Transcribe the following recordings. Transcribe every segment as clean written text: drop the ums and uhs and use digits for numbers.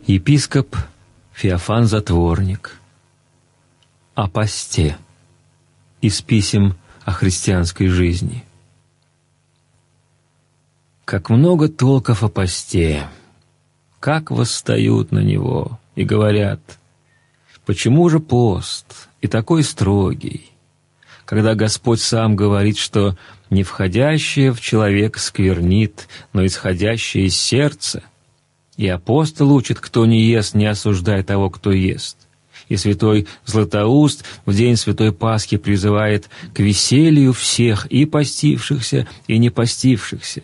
Епископ Феофан Затворник о посте из писем о христианской жизни. Как много толков о посте, как восстают на него и говорят: почему же пост и такой строгий, когда Господь сам говорит, что не входящее в человека сквернит, но исходящее из сердца. И апостол учит: кто не ест, не осуждай того, кто ест. И святой Златоуст в день Святой Пасхи призывает к веселью всех, и постившихся, и не постившихся.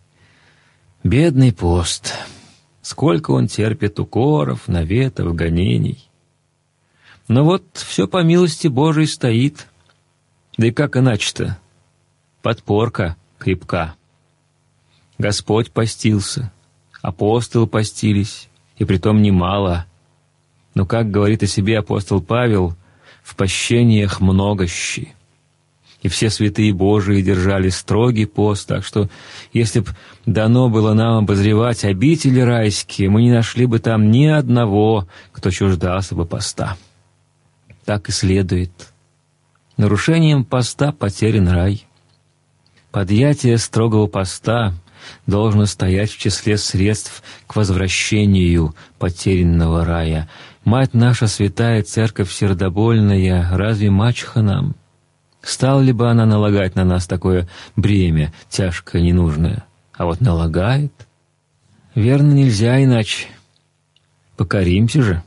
Бедный пост! Сколько он терпит укоров, наветов, гонений. Но вот все по милости Божией стоит. Да и как иначе-то? Подпорка крепка. Господь постился, апостолы постились, и притом немало. Но, как говорит о себе апостол Павел, в пощениях многощи. И все святые Божии держали строгий пост, так что, если б дано было нам обозревать обители райские, мы не нашли бы там ни одного, кто чуждался бы поста. Так и следует. Нарушением поста потерян рай. Подъятие строгого поста должно стоять в числе средств к возвращению потерянного рая. Мать наша, святая Церковь сердобольная, разве мачеха нам? Стала ли бы она налагать на нас такое бремя, тяжкое, ненужное? А вот налагает. Верно, нельзя иначе. Покоримся же.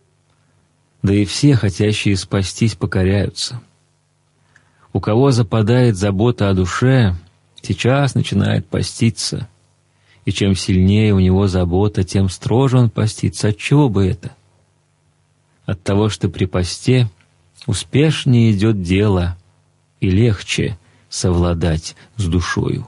Да и все, хотящие спастись, покоряются. У кого западает забота о душе, сейчас начинает поститься. И чем сильнее у него забота, тем строже он постится. Отчего бы это? От того, что при посте успешнее идет дело и легче совладать с душою.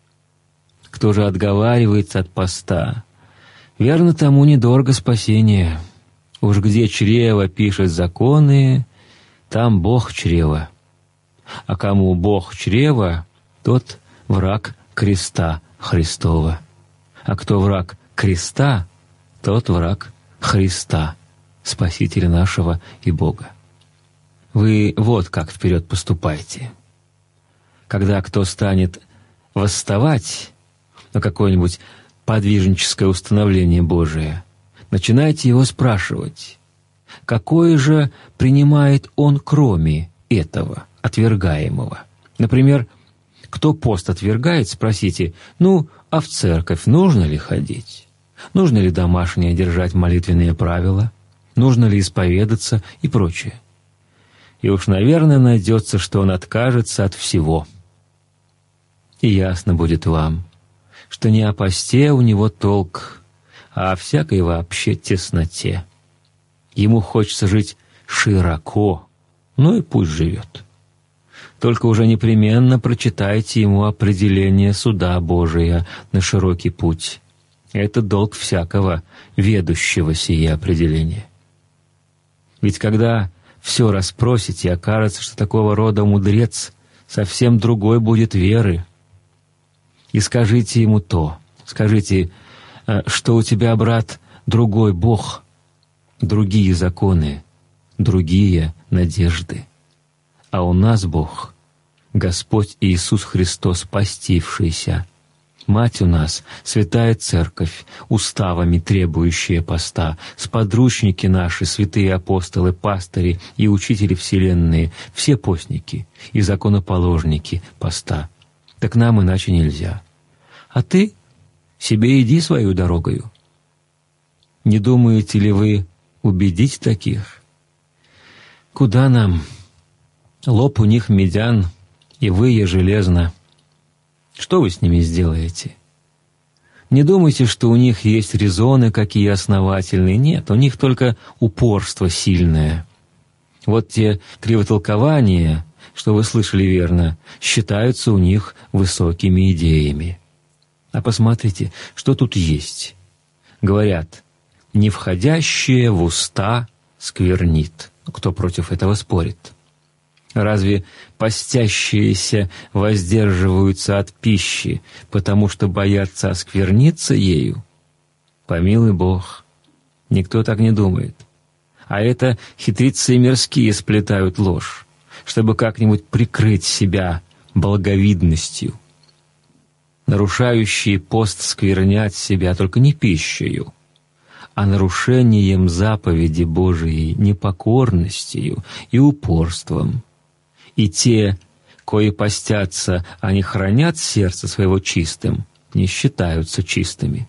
Кто же отговаривается от поста, верно, тому недорого спасение. Уж где чрево пишет законы, там Бог чрева. А кому Бог чрева, тот враг креста Христова. А кто враг креста, тот враг Христа, Спасителя нашего и Бога. Вы вот как вперед поступайте. Когда кто станет восставать на какое-нибудь подвижническое установление Божие, начинайте его спрашивать, какое же принимает он кроме этого отвергаемого. Например, кто пост отвергает, спросите: а в церковь нужно ли ходить? Нужно ли домашнее держать молитвенные правила? Нужно ли исповедаться и прочее? И уж, наверное, найдется, что он откажется от всего. И ясно будет вам, что не о посте у него толк, а о всякой вообще тесноте. Ему хочется жить широко, и пусть живет. Только уже непременно прочитайте ему определение суда Божия на широкий путь. Это долг всякого, ведущего сие определение. Ведь когда все расспросите, окажется, что такого рода мудрец совсем другой будет веры. И скажите ему скажите, что у тебя, брат, другой Бог, другие законы, другие надежды. А у нас Бог, Господь Иисус Христос, постившийся. Мать у нас, Святая Церковь, уставами требующая поста, сподручники наши, святые апостолы, пастыри и учители вселенные, все постники и законоположники поста. Так нам иначе нельзя. А ты себе иди свою дорогою. Не думаете ли вы убедить таких? Куда нам? Лоб у них медян, и вые железно. Что вы с ними сделаете? Не думайте, что у них есть резоны какие основательные. Нет, у них только упорство сильное. Вот те кривотолкования, что вы слышали верно, считаются у них высокими идеями. А посмотрите, что тут есть. Говорят: «Не входящее в уста сквернит». Кто против этого спорит? Разве постящиеся воздерживаются от пищи, потому что боятся оскверниться ею? Помилуй Бог! Никто так не думает. А это хитрецы мирские сплетают ложь, чтобы как-нибудь прикрыть себя благовидностью. Нарушающие пост сквернят себя только не пищею, а нарушением заповеди Божией непокорностью и упорством. И те, кои постятся, они хранят сердце своего чистым, не считаются чистыми.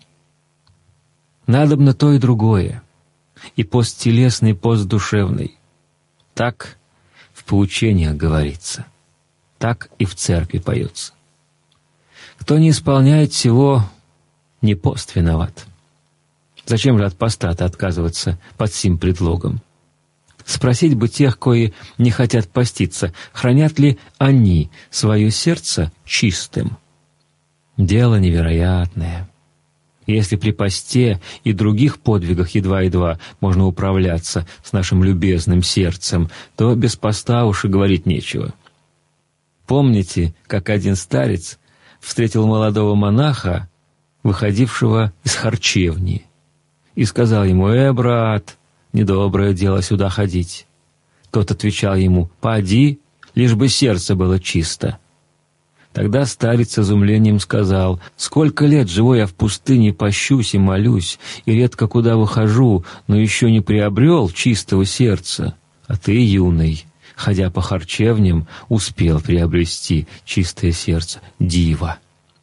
Надобно то и другое, и пост телесный, и пост душевный. Так в поучениях говорится, так и в церкви поется. Кто не исполняет всего, не пост виноват. Зачем же от поста-то отказываться под сим предлогом? Спросить бы тех, кои не хотят поститься, хранят ли они свое сердце чистым? Дело невероятное. Если при посте и других подвигах едва-едва можно управляться с нашим любезным сердцем, то без поста уж и говорить нечего. Помните, как один старец встретил молодого монаха, выходившего из харчевни, и сказал ему: брат, недоброе дело сюда ходить». Тот отвечал ему: «Поди, лишь бы сердце было чисто». Тогда старец с изумлением сказал: «Сколько лет живу я в пустыне, пощусь и молюсь, и редко куда выхожу, но еще не приобрел чистого сердца. А ты, юный, ходя по харчевням, успел приобрести чистое сердце. Диво!»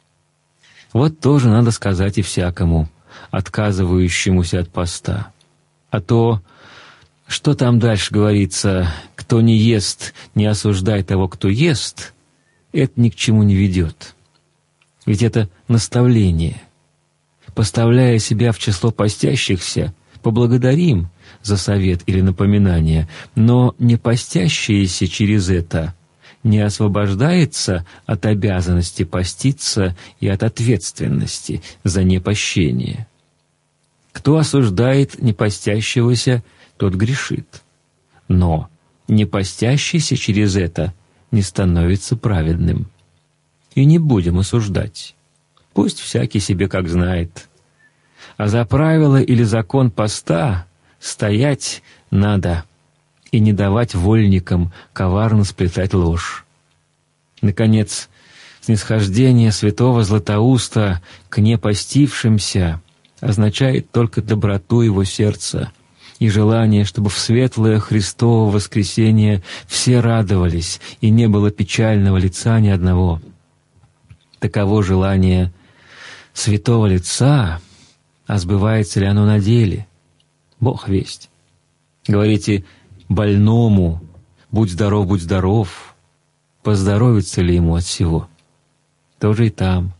Вот тоже надо сказать и всякому, отказывающемуся от поста. А то, что там дальше говорится: «Кто не ест, не осуждай того, кто ест», это ни к чему не ведет. Ведь это наставление. Поставляя себя в число постящихся, поблагодарим за совет или напоминание, но не постящиеся через это не освобождается от обязанности поститься и от ответственности за непощение. Кто осуждает непостящегося, тот грешит. Но не постящийся через это не становится праведным. И не будем осуждать. Пусть всякий себе как знает. А за правило или закон поста стоять надо и не давать вольникам коварно сплетать ложь. Наконец, снисхождение святого Златоуста к непостившимся означает только доброту его сердца и желание, чтобы в светлое Христово воскресение все радовались и не было печального лица ни одного. Таково желание святого лица, а сбывается ли оно на деле? Бог весть. Говорите больному: будь здоров, поздоровится ли ему от всего? Тоже и там.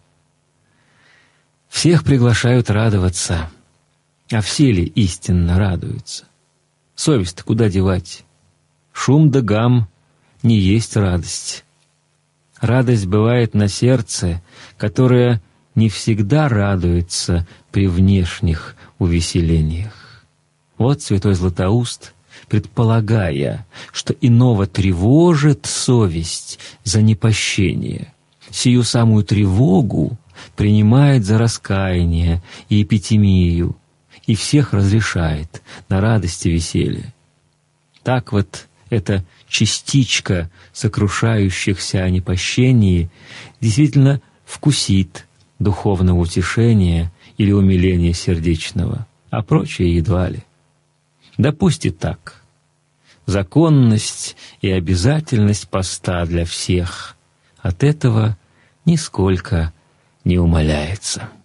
Всех приглашают радоваться, а все ли истинно радуются? Совесть-то куда девать? Шум да гам не есть радость. Радость бывает на сердце, которое не всегда радуется при внешних увеселениях. Вот святой Златоуст, предполагая, что иного тревожит совесть за непощение, сию самую тревогу принимает за раскаяние и эпитемию, и всех разрешает на радость и веселье. Так вот эта частичка сокрушающихся о непощении действительно вкусит духовного утешения или умиления сердечного, а прочее едва ли. Да пусть и так. Законность и обязательность поста для всех от этого нисколько не умаляется.